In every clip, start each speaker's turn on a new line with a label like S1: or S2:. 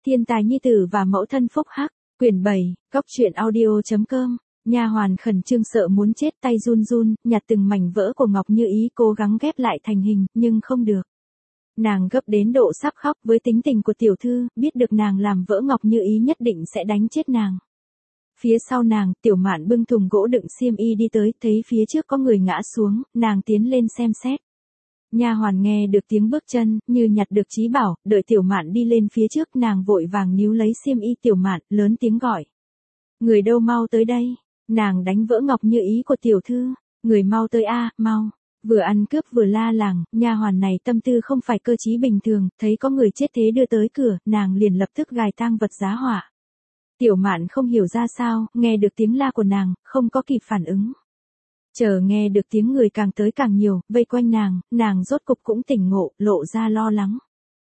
S1: Thiên tài nhi tử và mẫu thân phúc hắc, quyển 7, cóc truyện audio.com. Nha hoàn khẩn trương sợ muốn chết, tay run run, nhặt từng mảnh vỡ của Ngọc Như Ý cố gắng ghép lại thành hình, nhưng không được. Nàng gấp đến độ sắp khóc, với tính tình của tiểu thư, biết được nàng làm vỡ Ngọc Như Ý nhất định sẽ đánh chết nàng. Phía sau nàng, Tiểu Mạn bưng thùng gỗ đựng xiêm y đi tới, thấy phía trước có người ngã xuống, nàng tiến lên xem xét. Nha hoàn nghe được tiếng bước chân, như nhặt được trí bảo, đợi Tiểu Mạn đi lên phía trước, nàng vội vàng níu lấy xiêm y Tiểu Mạn, lớn tiếng gọi. Người đâu, mau tới đây, nàng đánh vỡ Ngọc Như Ý của tiểu thư, người mau tới a, mau. Vừa ăn cướp vừa la làng, nha hoàn này tâm tư không phải cơ trí bình thường, thấy có người chết thế đưa tới cửa, nàng liền lập tức gài tang vật giá hỏa. Tiểu Mạn không hiểu ra sao, nghe được tiếng la của nàng, không có kịp phản ứng. Chờ nghe được tiếng người càng tới càng nhiều, vây quanh nàng rốt cục cũng tỉnh ngộ, lộ ra lo lắng.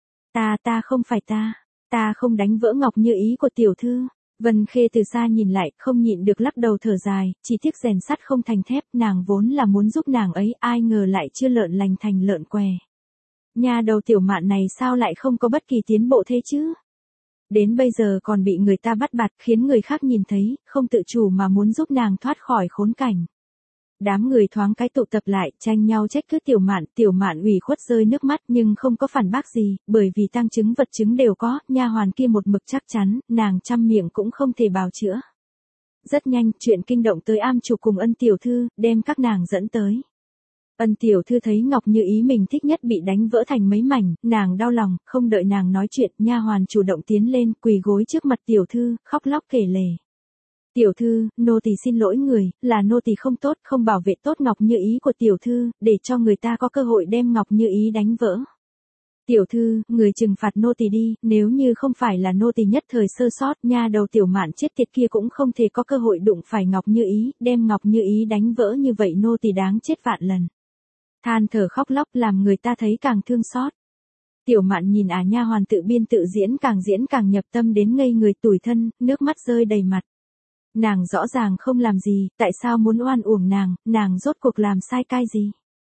S1: Ta không phải ta không đánh vỡ Ngọc Như Ý của tiểu thư. Vân Khê từ xa nhìn lại, không nhịn được lắc đầu thở dài, chỉ tiếc rèn sắt không thành thép, nàng vốn là muốn giúp nàng ấy, ai ngờ lại chưa lợn lành thành lợn què. Nhà đầu Tiểu Mạn này sao lại không có bất kỳ tiến bộ thế chứ? Đến bây giờ còn bị người ta bắt bạt, khiến người khác nhìn thấy, không tự chủ mà muốn giúp nàng thoát khỏi khốn cảnh. Đám người thoáng cái tụ tập lại, tranh nhau trách cứ Tiểu Mạn ủy khuất rơi nước mắt nhưng không có phản bác gì, bởi vì tang chứng vật chứng đều có, nha hoàn kia một mực chắc chắn, nàng trăm miệng cũng không thể bào chữa. Rất nhanh, chuyện kinh động tới am chủ cùng Ân tiểu thư, đem các nàng dẫn tới. Ân tiểu thư thấy Ngọc Như Ý mình thích nhất bị đánh vỡ thành mấy mảnh, nàng đau lòng, không đợi nàng nói chuyện, nha hoàn chủ động tiến lên, quỳ gối trước mặt tiểu thư, khóc lóc kể lể. Tiểu thư, nô tỳ xin lỗi người, là nô tỳ không tốt, không bảo vệ tốt Ngọc Như Ý của tiểu thư, để cho người ta có cơ hội đem Ngọc Như Ý đánh vỡ. Tiểu thư, người trừng phạt nô tỳ đi, nếu như không phải là nô tỳ nhất thời sơ sót, nha đầu Tiểu Mạn chết tiệt kia cũng không thể có cơ hội đụng phải Ngọc Như Ý, đem Ngọc Như Ý đánh vỡ như vậy, nô tỳ đáng chết vạn lần. Than thở khóc lóc làm người ta thấy càng thương xót. Tiểu Mạn nhìn nha hoàn tự biên tự diễn càng nhập tâm đến ngây người, tủi thân, nước mắt rơi đầy mặt. Nàng rõ ràng không làm gì, tại sao muốn oan uổng nàng rốt cuộc làm sai cái gì?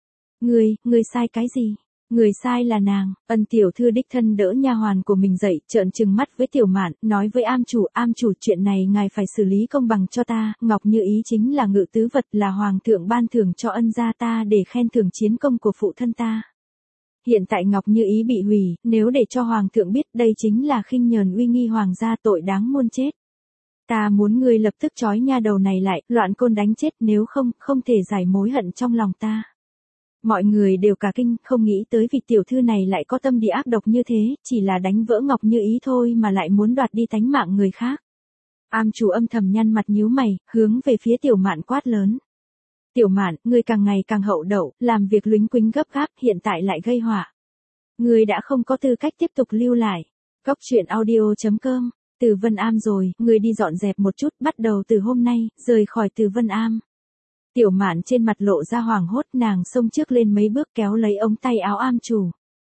S1: Ngươi sai cái gì? Người sai là nàng. Ân tiểu thư đích thân đỡ nha hoàn của mình dậy, trợn trừng mắt với Tiểu Mạn, nói với am chủ chuyện này ngài phải xử lý công bằng cho ta, Ngọc Như Ý chính là ngự tứ vật, là hoàng thượng ban thưởng cho Ân gia ta để khen thưởng chiến công của phụ thân ta. Hiện tại Ngọc Như Ý bị hủy, nếu để cho hoàng thượng biết, đây chính là khinh nhờn uy nghi hoàng gia, tội đáng muôn chết. Ta muốn ngươi lập tức trói nha đầu này lại, loạn côn đánh chết, nếu không thể giải mối hận trong lòng ta. Mọi người đều cả kinh, không nghĩ tới vị tiểu thư này lại có tâm địa ác độc như thế, chỉ là đánh vỡ Ngọc Như Ý thôi mà lại muốn đoạt đi tánh mạng người khác. Am chủ âm thầm nhăn mặt nhíu mày, hướng về phía Tiểu Mạn quát lớn. Tiểu Mạn, ngươi càng ngày càng hậu đậu, làm việc lúnh quính gấp gáp, hiện tại lại gây họa. Ngươi đã không có tư cách tiếp tục lưu lại. Cóc truyện audio.com. Từ Vân Am rồi, người đi dọn dẹp một chút, bắt đầu từ hôm nay, rời khỏi Từ Vân Am. Tiểu Mạn trên mặt lộ ra hoảng hốt, nàng xông trước lên mấy bước kéo lấy ống tay áo am chủ.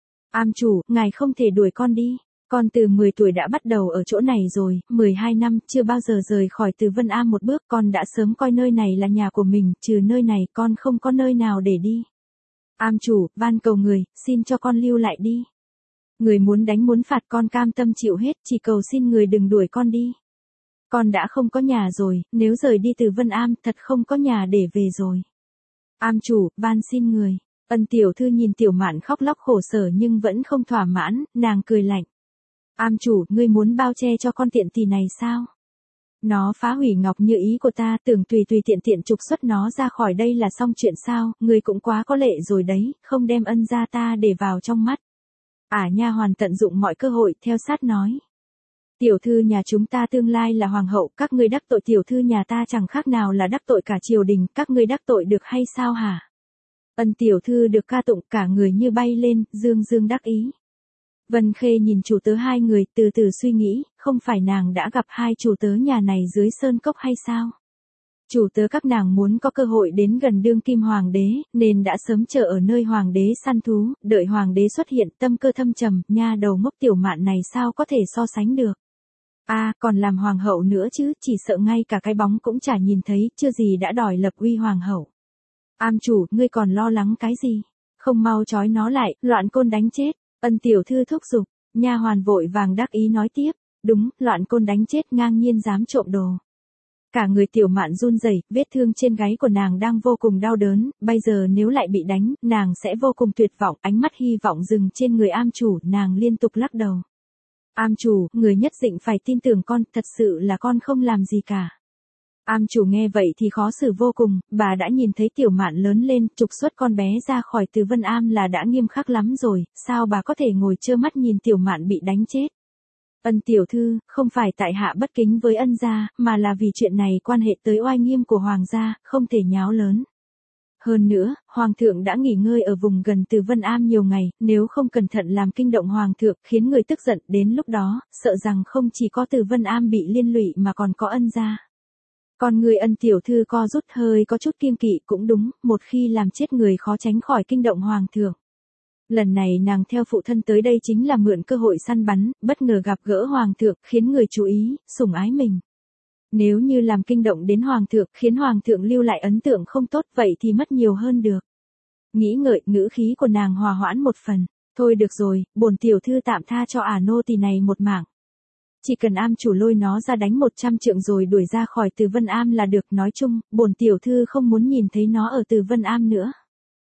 S1: Am chủ, ngài không thể đuổi con đi. Con từ 10 tuổi đã bắt đầu ở chỗ này rồi, 12 năm, chưa bao giờ rời khỏi Từ Vân Am một bước, con đã sớm coi nơi này là nhà của mình, trừ nơi này con không có nơi nào để đi. Am chủ, van cầu người, xin cho con lưu lại đi. Người muốn đánh muốn phạt con cam tâm chịu hết, chỉ cầu xin người đừng đuổi con đi. Con đã không có nhà rồi, nếu rời đi Từ Vân Am, thật không có nhà để về rồi. Am chủ, van xin người. Ân tiểu thư nhìn Tiểu Mạn khóc lóc khổ sở nhưng vẫn không thỏa mãn, nàng cười lạnh. Am chủ, ngươi muốn bao che cho con tiện tỳ này sao? Nó phá hủy Ngọc Như Ý của ta, tưởng tùy tiện trục xuất nó ra khỏi đây là xong chuyện sao, ngươi cũng quá có lệ rồi đấy, không đem Ân gia ta để vào trong mắt. Nha hoàn tận dụng mọi cơ hội, theo sát nói. Tiểu thư nhà chúng ta tương lai là hoàng hậu, các ngươi đắc tội tiểu thư nhà ta chẳng khác nào là đắc tội cả triều đình, các ngươi đắc tội được hay sao hả? Ân tiểu thư được ca tụng, cả người như bay lên, dương đắc ý. Vân Khê nhìn chủ tớ hai người, từ từ suy nghĩ, không phải nàng đã gặp hai chủ tớ nhà này dưới sơn cốc hay sao? Chủ tớ các nàng muốn có cơ hội đến gần đương kim hoàng đế, nên đã sớm chờ ở nơi hoàng đế săn thú, đợi hoàng đế xuất hiện, tâm cơ thâm trầm, nha đầu ngốc Tiểu Mạn này sao có thể so sánh được. Còn làm hoàng hậu nữa chứ, chỉ sợ ngay cả cái bóng cũng chả nhìn thấy, chưa gì đã đòi lập uy hoàng hậu. Am chủ, ngươi còn lo lắng cái gì? Không mau trói nó lại, loạn côn đánh chết. Ân tiểu thư thúc giục, nha hoàn vội vàng đắc ý nói tiếp. Đúng, loạn côn đánh chết, ngang nhiên dám trộm đồ. Cả người Tiểu Mạn run rẩy, vết thương trên gáy của nàng đang vô cùng đau đớn, bây giờ nếu lại bị đánh, nàng sẽ vô cùng tuyệt vọng, ánh mắt hy vọng dừng trên người am chủ, nàng liên tục lắc đầu. Am chủ, người nhất định phải tin tưởng con, thật sự là con không làm gì cả. Am chủ nghe vậy thì khó xử vô cùng, bà đã nhìn thấy Tiểu Mạn lớn lên, trục xuất con bé ra khỏi Từ Vân Am là đã nghiêm khắc lắm rồi, sao bà có thể ngồi trơ mắt nhìn Tiểu Mạn bị đánh chết. Ân tiểu thư, không phải tại hạ bất kính với ân gia, mà là vì chuyện này quan hệ tới oai nghiêm của hoàng gia, không thể nháo lớn. Hơn nữa, hoàng thượng đã nghỉ ngơi ở vùng gần Từ Vân Am nhiều ngày, nếu không cẩn thận làm kinh động hoàng thượng, khiến người tức giận, đến lúc đó, sợ rằng không chỉ có Từ Vân Am bị liên lụy mà còn có ân gia. Còn người Ân tiểu thư co rút hơi có chút kiêng kỵ cũng đúng, một khi làm chết người khó tránh khỏi kinh động hoàng thượng. Lần này nàng theo phụ thân tới đây chính là mượn cơ hội săn bắn, bất ngờ gặp gỡ hoàng thượng, khiến người chú ý, sủng ái mình. Nếu như làm kinh động đến hoàng thượng, khiến hoàng thượng lưu lại ấn tượng không tốt, vậy thì mất nhiều hơn được. Nghĩ ngợi, ngữ khí của nàng hòa hoãn một phần. Thôi được rồi, bổn tiểu thư tạm tha cho nô tỳ này một mạng. Chỉ cần am chủ lôi nó ra đánh 100 trượng rồi đuổi ra khỏi Từ Vân Am là được, nói chung, bổn tiểu thư không muốn nhìn thấy nó ở Từ Vân Am nữa.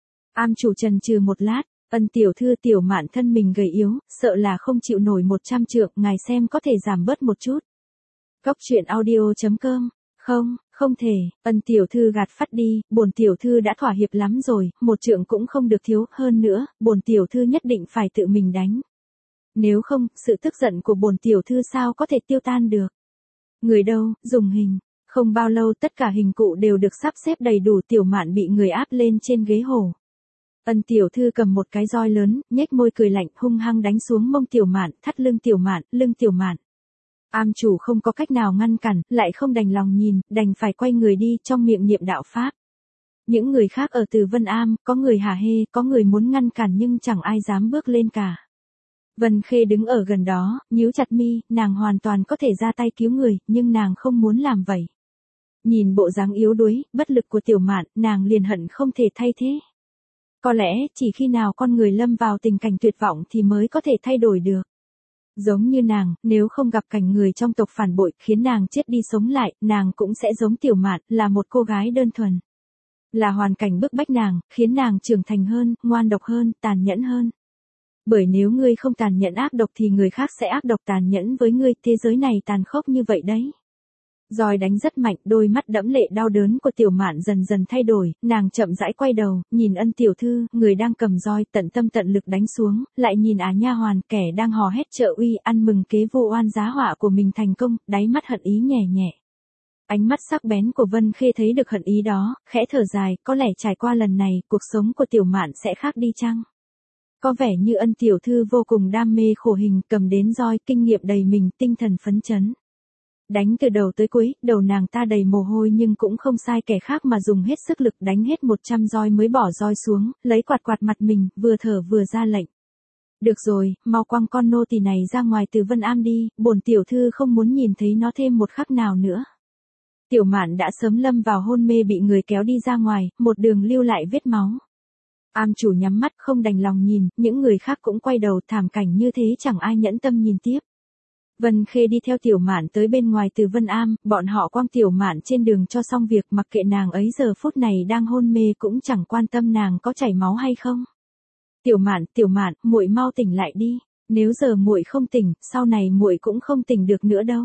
S1: Am chủ chần chừ một lát. Ân tiểu thư, Tiểu Mạn thân mình gầy yếu, sợ là không chịu nổi 100 trượng, ngài xem có thể giảm bớt một chút. Góc truyện audio.com. Không, không thể, Ân tiểu thư gạt phắt đi, bổn tiểu thư đã thỏa hiệp lắm rồi, 1 trượng cũng không được thiếu, hơn nữa, bổn tiểu thư nhất định phải tự mình đánh. Nếu không, sự tức giận của bổn tiểu thư sao có thể tiêu tan được. Người đâu, dùng hình. Không bao lâu tất cả hình cụ đều được sắp xếp đầy đủ, Tiểu Mạn bị người áp lên trên ghế hổ. Ân tiểu thư cầm một cái roi lớn, nhếch môi cười lạnh, hung hăng đánh xuống mông Tiểu Mạn, thắt lưng Tiểu Mạn, lưng Tiểu Mạn. Am chủ không có cách nào ngăn cản, lại không đành lòng nhìn, đành phải quay người đi, trong miệng niệm đạo pháp. Những người khác ở Từ Vân Am, có người hả hê, có người muốn ngăn cản nhưng chẳng ai dám bước lên cả. Vân Khê đứng ở gần đó, nhíu chặt mi, nàng hoàn toàn có thể ra tay cứu người, nhưng nàng không muốn làm vậy. Nhìn bộ dáng yếu đuối, bất lực của Tiểu Mạn, nàng liền hận không thể thay thế. Có lẽ, chỉ khi nào con người lâm vào tình cảnh tuyệt vọng thì mới có thể thay đổi được. Giống như nàng, nếu không gặp cảnh người trong tộc phản bội, khiến nàng chết đi sống lại, nàng cũng sẽ giống Tiểu Mạn, là một cô gái đơn thuần. Là hoàn cảnh bức bách nàng, khiến nàng trưởng thành hơn, ngoan độc hơn, tàn nhẫn hơn. Bởi nếu ngươi không tàn nhẫn ác độc thì người khác sẽ ác độc tàn nhẫn với ngươi, thế giới này tàn khốc như vậy đấy. Roi đánh rất mạnh, đôi mắt đẫm lệ đau đớn của Tiểu Mạn dần dần thay đổi, nàng chậm rãi quay đầu, nhìn Ân tiểu thư, người đang cầm roi tận tâm tận lực đánh xuống, lại nhìn nha hoàn, kẻ đang hò hét trợ uy, ăn mừng kế vô oan giá họa của mình thành công, đáy mắt hận ý nhẹ nhẹ. Ánh mắt sắc bén của Vân Khê thấy được hận ý đó, khẽ thở dài, có lẽ trải qua lần này, cuộc sống của Tiểu Mạn sẽ khác đi chăng? Có vẻ như Ân tiểu thư vô cùng đam mê khổ hình, cầm đến roi, kinh nghiệm đầy mình, tinh thần phấn chấn. Đánh từ đầu tới cuối, đầu nàng ta đầy mồ hôi nhưng cũng không sai kẻ khác mà dùng hết sức lực đánh hết 100 roi mới bỏ roi xuống, lấy quạt quạt mặt mình, vừa thở vừa ra lệnh. Được rồi, mau quăng con nô tỳ này ra ngoài Từ Vân Am đi, bổn tiểu thư không muốn nhìn thấy nó thêm một khắc nào nữa. Tiểu Mạn đã sớm lâm vào hôn mê bị người kéo đi ra ngoài, một đường lưu lại vết máu. Am chủ nhắm mắt không đành lòng nhìn, những người khác cũng quay đầu, thảm cảnh như thế chẳng ai nhẫn tâm nhìn tiếp. Vân Khê đi theo Tiểu Mạn tới bên ngoài Từ Vân Am, bọn họ quăng Tiểu Mạn trên đường cho xong việc, mặc kệ nàng ấy giờ phút này đang hôn mê cũng chẳng quan tâm nàng có chảy máu hay không. Tiểu Mạn, muội mau tỉnh lại đi, nếu giờ muội không tỉnh, sau này muội cũng không tỉnh được nữa đâu.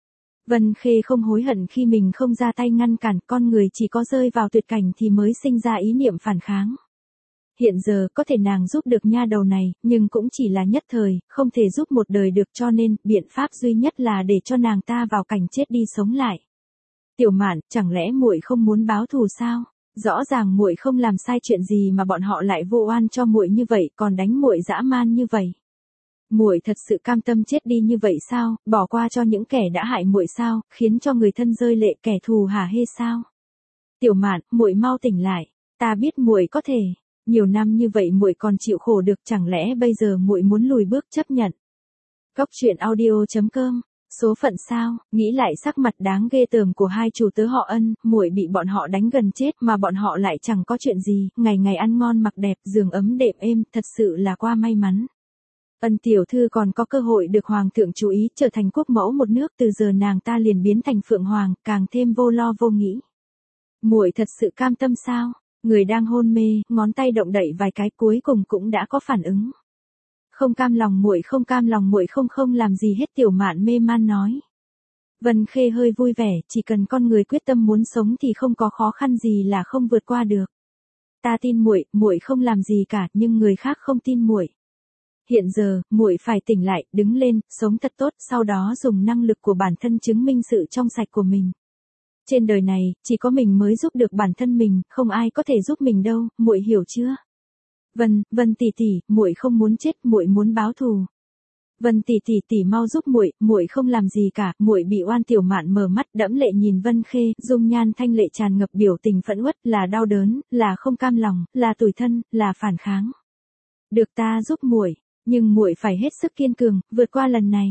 S1: Vân Khê không hối hận khi mình không ra tay ngăn cản, con người chỉ có rơi vào tuyệt cảnh thì mới sinh ra ý niệm phản kháng. Hiện giờ có thể nàng giúp được nha đầu này, nhưng cũng chỉ là nhất thời, không thể giúp một đời được, cho nên, biện pháp duy nhất là để cho nàng ta vào cảnh chết đi sống lại. Tiểu Mạn, chẳng lẽ muội không muốn báo thù sao? Rõ ràng muội không làm sai chuyện gì mà bọn họ lại vô oan cho muội như vậy, còn đánh muội dã man như vậy. Muội thật sự cam tâm chết đi như vậy sao, bỏ qua cho những kẻ đã hại muội sao, khiến cho người thân rơi lệ, kẻ thù hả hê sao? Tiểu Mạn, muội mau tỉnh lại, ta biết muội có thể. Nhiều năm như vậy muội còn chịu khổ được, chẳng lẽ bây giờ muội muốn lùi bước chấp nhận? Góc truyện audio.com. Số phận sao? Nghĩ lại sắc mặt đáng ghê tởm của hai chủ tớ họ Ân, muội bị bọn họ đánh gần chết mà bọn họ lại chẳng có chuyện gì, ngày ngày ăn ngon mặc đẹp, giường ấm đệm êm, thật sự là quá may mắn. Ân tiểu thư còn có cơ hội được hoàng thượng chú ý, trở thành quốc mẫu một nước, từ giờ nàng ta liền biến thành phượng hoàng, càng thêm vô lo vô nghĩ. Muội thật sự cam tâm sao? Người đang hôn mê, ngón tay động đậy vài cái cuối cùng cũng đã có phản ứng. Không cam lòng muội, không cam lòng muội, không làm gì hết, Tiểu Mạn mê man nói. Vân Khê hơi vui vẻ, chỉ cần con người quyết tâm muốn sống thì không có khó khăn gì là không vượt qua được. Ta tin muội, muội không làm gì cả, nhưng người khác không tin muội. Hiện giờ, muội phải tỉnh lại, đứng lên, sống thật tốt, sau đó dùng năng lực của bản thân chứng minh sự trong sạch của mình. Trên đời này, chỉ có mình mới giúp được bản thân mình, không ai có thể giúp mình đâu, muội hiểu chưa? Vân tỷ tỷ, muội không muốn chết, muội muốn báo thù. Vân tỷ tỷ mau giúp muội, muội không làm gì cả, muội bị oan. Tiểu Mạn mở mắt đẫm lệ nhìn Vân Khê, dung nhan thanh lệ tràn ngập biểu tình phẫn uất, là đau đớn, là không cam lòng, là tủi thân, là phản kháng. Được ta giúp muội, nhưng muội phải hết sức kiên cường, vượt qua lần này.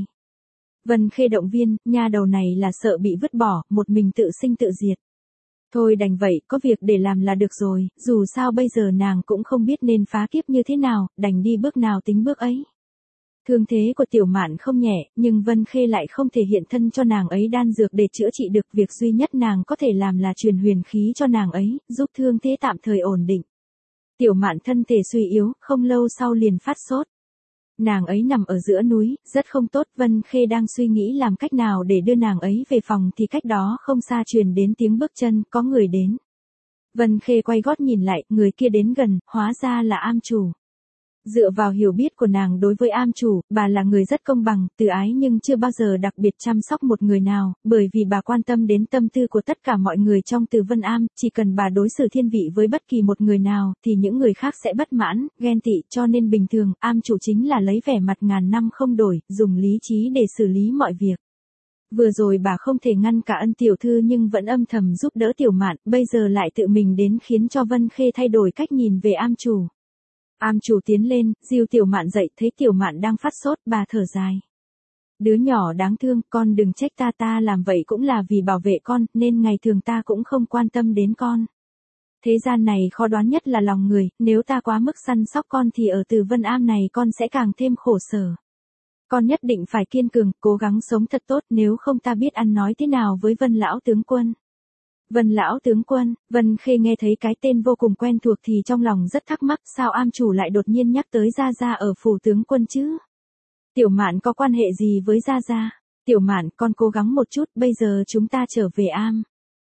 S1: Vân Khê động viên, nha đầu này là sợ bị vứt bỏ, một mình tự sinh tự diệt. Thôi đành vậy, có việc để làm là được rồi, dù sao bây giờ nàng cũng không biết nên phá kiếp như thế nào, đành đi bước nào tính bước ấy. Thương thế của Tiểu Mạn không nhẹ, nhưng Vân Khê lại không thể hiện thân cho nàng ấy đan dược để chữa trị được, việc duy nhất nàng có thể làm là truyền huyền khí cho nàng ấy, giúp thương thế tạm thời ổn định. Tiểu Mạn thân thể suy yếu, không lâu sau liền phát sốt. Nàng ấy nằm ở giữa núi, rất không tốt, Vân Khê đang suy nghĩ làm cách nào để đưa nàng ấy về phòng thì cách đó không xa truyền đến tiếng bước chân, có người đến. Vân Khê quay gót nhìn lại, người kia đến gần, hóa ra là am chủ. Dựa vào hiểu biết của nàng đối với am chủ, bà là người rất công bằng, từ ái nhưng chưa bao giờ đặc biệt chăm sóc một người nào, bởi vì bà quan tâm đến tâm tư của tất cả mọi người trong Từ Vân Am, chỉ cần bà đối xử thiên vị với bất kỳ một người nào, thì những người khác sẽ bất mãn, ghen tị, cho nên bình thường, am chủ chính là lấy vẻ mặt ngàn năm không đổi, dùng lý trí để xử lý mọi việc. Vừa rồi bà không thể ngăn cả Ân tiểu thư nhưng vẫn âm thầm giúp đỡ Tiểu Mạn, bây giờ lại tự mình đến khiến cho Vân Khê thay đổi cách nhìn về am chủ. Am chủ tiến lên, dìu Tiểu Mạn dậy, thấy Tiểu Mạn đang phát sốt, bà thở dài. Đứa nhỏ đáng thương, con đừng trách ta làm vậy cũng là vì bảo vệ con, nên ngày thường ta cũng không quan tâm đến con. Thế gian này khó đoán nhất là lòng người, nếu ta quá mức săn sóc con thì ở Từ Vân Am này con sẽ càng thêm khổ sở. Con nhất định phải kiên cường, cố gắng sống thật tốt, nếu không ta biết ăn nói thế nào với Vân lão tướng quân. Vân lão tướng quân, Vân Khê nghe thấy cái tên vô cùng quen thuộc thì trong lòng rất thắc mắc, sao am chủ lại đột nhiên nhắc tới Gia Gia ở phủ tướng quân chứ? Tiểu Mạn có quan hệ gì với Gia Gia? Tiểu Mạn, con cố gắng một chút, bây giờ chúng ta trở về am.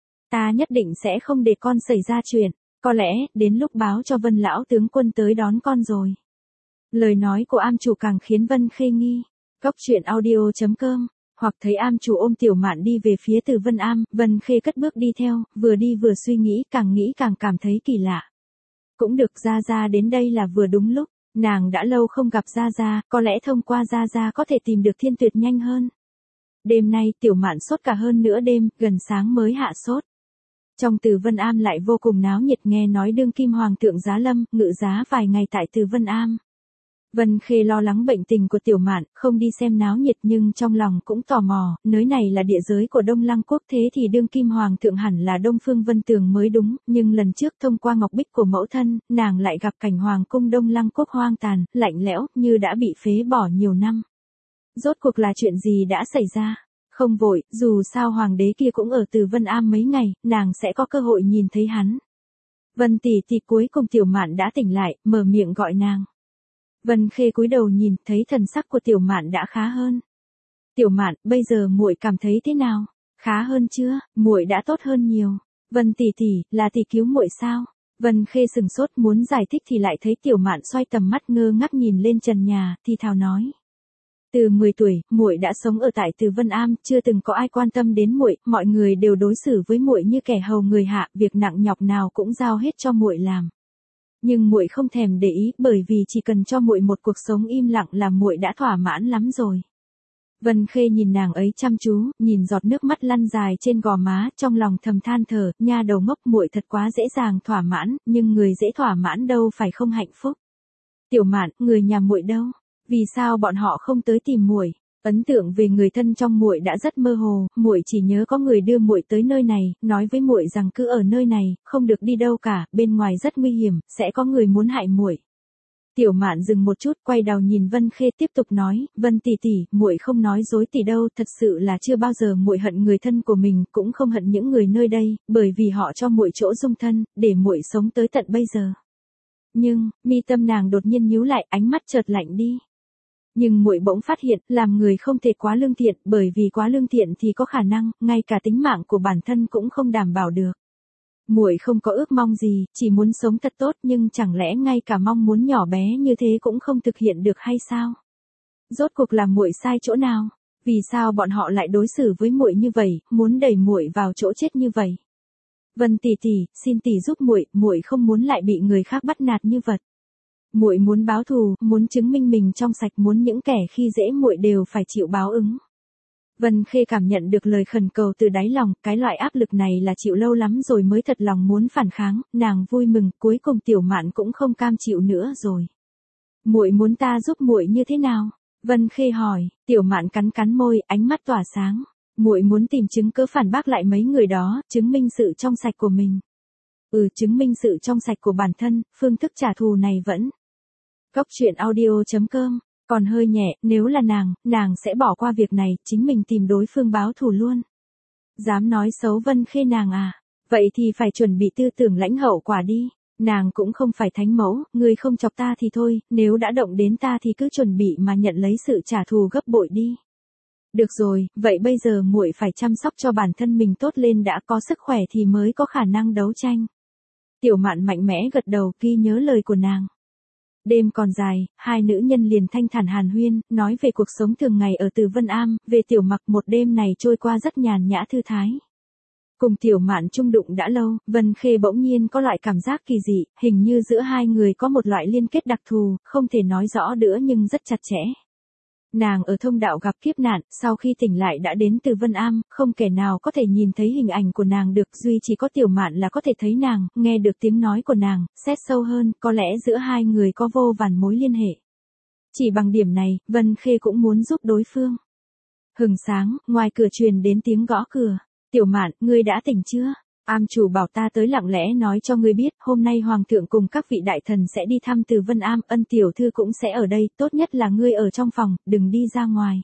S1: Ta nhất định sẽ không để con xảy ra chuyện, có lẽ, đến lúc báo cho Vân lão tướng quân tới đón con rồi. Lời nói của am chủ càng khiến Vân Khê nghi. Góc truyện audio.com Hoặc thấy am chủ ôm Tiểu Mạn đi về phía Từ Vân Am, Vân Khê cất bước đi theo, vừa đi vừa suy nghĩ càng cảm thấy kỳ lạ. Cũng được, Gia Gia đến đây là vừa đúng lúc, nàng đã lâu không gặp Gia Gia, có lẽ thông qua Gia Gia có thể tìm được Thiên Tuyệt nhanh hơn. Đêm nay Tiểu Mạn sốt cả hơn nửa đêm, gần sáng mới hạ sốt. Trong Từ Vân Am lại vô cùng náo nhiệt, nghe nói đương kim hoàng thượng giá lâm, ngự giá vài ngày tại Từ Vân Am. Vân Khê lo lắng bệnh tình của Tiểu Mạn, không đi xem náo nhiệt nhưng trong lòng cũng tò mò, nơi này là địa giới của Đông Lăng quốc, thế thì đương kim hoàng thượng hẳn là Đông Phương Vân Tường mới đúng, nhưng lần trước thông qua ngọc bích của mẫu thân, nàng lại gặp cảnh hoàng cung Đông Lăng quốc hoang tàn, lạnh lẽo, như đã bị phế bỏ nhiều năm. Rốt cuộc là chuyện gì đã xảy ra? Không vội, dù sao hoàng đế kia cũng ở Từ Vân Am mấy ngày, nàng sẽ có cơ hội nhìn thấy hắn. Vân tỷ tỷ, cuối cùng Tiểu Mạn đã tỉnh lại, mở miệng gọi nàng. Vân Khê cúi đầu nhìn, thấy thần sắc của Tiểu Mạn đã khá hơn. Tiểu Mạn, bây giờ muội cảm thấy thế nào? Khá hơn chưa? Muội đã tốt hơn nhiều. Vân tỷ tỷ, là tỷ cứu muội sao? Vân Khê sừng sốt muốn giải thích thì lại thấy Tiểu Mạn xoay tầm mắt ngơ ngác nhìn lên trần nhà, thì thào nói. Từ 10 tuổi, muội đã sống ở tại Từ Vân Am, chưa từng có ai quan tâm đến muội, mọi người đều đối xử với muội như kẻ hầu người hạ, việc nặng nhọc nào cũng giao hết cho muội làm. Nhưng muội không thèm để ý, bởi vì chỉ cần cho muội một cuộc sống im lặng là muội đã thỏa mãn lắm rồi. Vân Khê nhìn nàng ấy chăm chú, nhìn giọt nước mắt lăn dài trên gò má, trong lòng thầm than thở, nha đầu ngốc, muội thật quá dễ dàng thỏa mãn, nhưng người dễ thỏa mãn đâu phải không hạnh phúc. Tiểu Mạn, người nhà muội đâu? Vì sao bọn họ không tới tìm muội? Ấn tượng về người thân trong muội đã rất mơ hồ, muội chỉ nhớ có người đưa muội tới nơi này, nói với muội rằng cứ ở nơi này, không được đi đâu cả, bên ngoài rất nguy hiểm, sẽ có người muốn hại muội. Tiểu Mạn dừng một chút, quay đầu nhìn Vân Khê tiếp tục nói, Vân tỷ tỷ, muội không nói dối tỷ đâu, thật sự là chưa bao giờ muội hận người thân của mình, cũng không hận những người nơi đây, bởi vì họ cho muội chỗ dung thân, để muội sống tới tận bây giờ. Nhưng, mi tâm nàng đột nhiên nhíu lại, ánh mắt chợt lạnh đi. Nhưng muội bỗng phát hiện, làm người không thể quá lương thiện, bởi vì quá lương thiện thì có khả năng, ngay cả tính mạng của bản thân cũng không đảm bảo được. Muội không có ước mong gì, chỉ muốn sống thật tốt, nhưng chẳng lẽ ngay cả mong muốn nhỏ bé như thế cũng không thực hiện được hay sao? Rốt cuộc là muội sai chỗ nào? Vì sao bọn họ lại đối xử với muội như vậy, muốn đẩy muội vào chỗ chết như vậy? Vân tỷ tỷ, xin tỷ giúp muội, muội không muốn lại bị người khác bắt nạt như vậy. Muội muốn báo thù, muốn chứng minh mình trong sạch, muốn những kẻ khi dễ muội đều phải chịu báo ứng. Vân Khê cảm nhận được lời khẩn cầu từ đáy lòng, cái loại áp lực này là chịu lâu lắm rồi mới thật lòng muốn phản kháng, nàng vui mừng, cuối cùng Tiểu Mạn cũng không cam chịu nữa rồi. Muội muốn ta giúp muội như thế nào? Vân Khê hỏi. Tiểu Mạn cắn cắn môi, ánh mắt tỏa sáng. Muội muốn tìm chứng cớ phản bác lại mấy người đó, chứng minh sự trong sạch của mình. Chứng minh sự trong sạch của bản thân, phương thức trả thù này vẫn. Cốc truyện audio.com. Còn hơi nhẹ, nếu là nàng sẽ bỏ qua việc này, chính mình tìm đối phương báo thù luôn. Dám nói xấu Vân Khê nàng à? Vậy thì phải chuẩn bị tư tưởng lãnh hậu quả đi. Nàng cũng không phải thánh mẫu, người không chọc ta thì thôi, nếu đã động đến ta thì cứ chuẩn bị mà nhận lấy sự trả thù gấp bội đi. Được rồi, vậy bây giờ muội phải chăm sóc cho bản thân mình tốt lên đã, có sức khỏe thì mới có khả năng đấu tranh. Tiểu Mạn mạnh mẽ gật đầu, ghi nhớ lời của nàng. Đêm còn dài, hai nữ nhân liền thanh thản hàn huyên, nói về cuộc sống thường ngày ở Từ Vân Am, về Tiểu Mặc, một đêm này trôi qua rất nhàn nhã thư thái. Cùng Tiểu Mạn chung đụng đã lâu, Vân Khê bỗng nhiên có loại cảm giác kỳ dị, hình như giữa hai người có một loại liên kết đặc thù, không thể nói rõ nữa nhưng rất chặt chẽ. Nàng ở thông đạo gặp kiếp nạn, sau khi tỉnh lại đã đến Từ Vân Am, không kẻ nào có thể nhìn thấy hình ảnh của nàng được, duy chỉ có Tiểu Mạn là có thể thấy nàng, nghe được tiếng nói của nàng, xét sâu hơn, có lẽ giữa hai người có vô vàn mối liên hệ. Chỉ bằng điểm này, Vân Khê cũng muốn giúp đối phương. Hừng sáng, ngoài cửa truyền đến tiếng gõ cửa. Tiểu Mạn, ngươi đã tỉnh chưa? Am chủ bảo ta tới lặng lẽ nói cho ngươi biết, hôm nay Hoàng thượng cùng các vị đại thần sẽ đi thăm Từ Vân Am, Ân tiểu thư cũng sẽ ở đây, tốt nhất là ngươi ở trong phòng, đừng đi ra ngoài.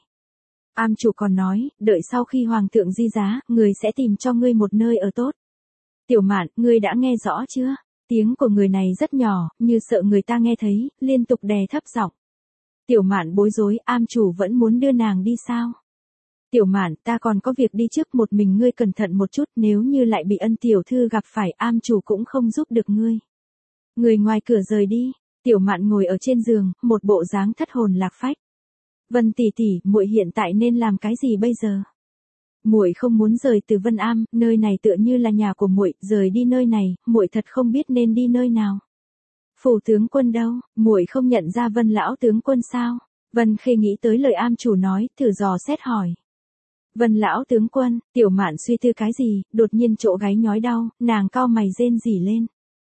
S1: Am chủ còn nói, đợi sau khi Hoàng thượng di giá, người sẽ tìm cho ngươi một nơi ở tốt. Tiểu Mạn, ngươi đã nghe rõ chưa? Tiếng của người này rất nhỏ, như sợ người ta nghe thấy, liên tục đè thấp giọng. Tiểu Mạn bối rối, am chủ vẫn muốn đưa nàng đi sao? Tiểu Mạn, ta còn có việc đi trước, một mình ngươi cẩn thận một chút, nếu như lại bị Ân tiểu thư gặp phải, am chủ cũng không giúp được ngươi. Người ngoài cửa rời đi, Tiểu Mạn ngồi ở trên giường, một bộ dáng thất hồn lạc phách. Vân tỷ tỷ, muội hiện tại nên làm cái gì bây giờ? Muội không muốn rời Từ Vân Am, nơi này tựa như là nhà của muội, rời đi nơi này, muội thật không biết nên đi nơi nào. Phủ tướng quân đâu? Muội không nhận ra Vân lão tướng quân sao? Vân Khê nghĩ tới lời am chủ nói, thử dò xét hỏi. Vân lão tướng quân, Tiểu Mạn suy tư cái gì, đột nhiên chỗ gáy nhói đau, nàng cau mày rên rỉ lên.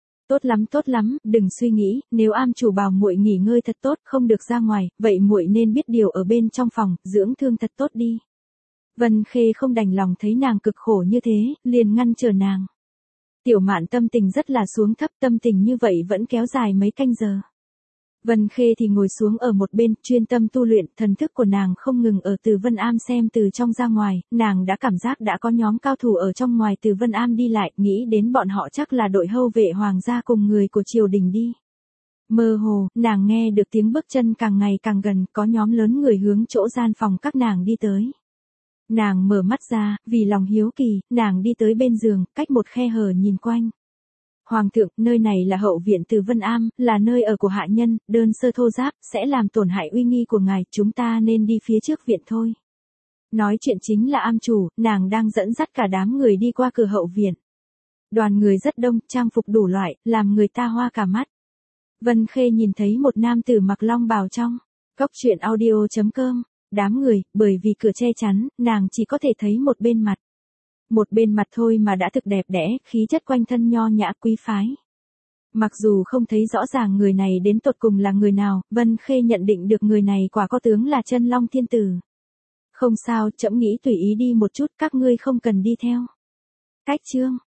S1: Tốt lắm, đừng suy nghĩ, nếu am chủ bảo muội nghỉ ngơi thật tốt, không được ra ngoài, vậy muội nên biết điều ở bên trong phòng, dưỡng thương thật tốt đi. Vân Khê không đành lòng thấy nàng cực khổ như thế, liền ngăn trở nàng. Tiểu Mạn tâm tình rất là xuống thấp, tâm tình như vậy vẫn kéo dài mấy canh giờ. Vân Khê thì ngồi xuống ở một bên, chuyên tâm tu luyện, thần thức của nàng không ngừng ở Từ Vân Am xem từ trong ra ngoài, nàng đã cảm giác đã có nhóm cao thủ ở trong ngoài Từ Vân Am đi lại, nghĩ đến bọn họ chắc là đội hâu vệ hoàng gia cùng người của triều đình đi. Mơ hồ, nàng nghe được tiếng bước chân càng ngày càng gần, có nhóm lớn người hướng chỗ gian phòng các nàng đi tới. Nàng mở mắt ra, vì lòng hiếu kỳ, nàng đi tới bên giường, cách một khe hở nhìn quanh. Hoàng thượng, nơi này là hậu viện Từ Vân Am, là nơi ở của hạ nhân, đơn sơ thô giáp, sẽ làm tổn hại uy nghi của ngài, chúng ta nên đi phía trước viện thôi. Nói chuyện chính là am chủ, nàng đang dẫn dắt cả đám người đi qua cửa hậu viện. Đoàn người rất đông, trang phục đủ loại, làm người ta hoa cả mắt. Vân Khê nhìn thấy một nam tử mặc long bào trong. Cốc truyện audio.com. Đám người, bởi vì cửa che chắn, nàng chỉ có thể thấy một bên mặt. Một bên mặt thôi mà đã thực đẹp đẽ, khí chất quanh thân nho nhã quý phái. Mặc dù không thấy rõ ràng người này đến tột cùng là người nào, Vân Khê nhận định được người này quả có tướng là Chân Long Thiên Tử. Không sao, trẫm nghĩ tùy ý đi một chút, các ngươi không cần đi theo. Cách chương.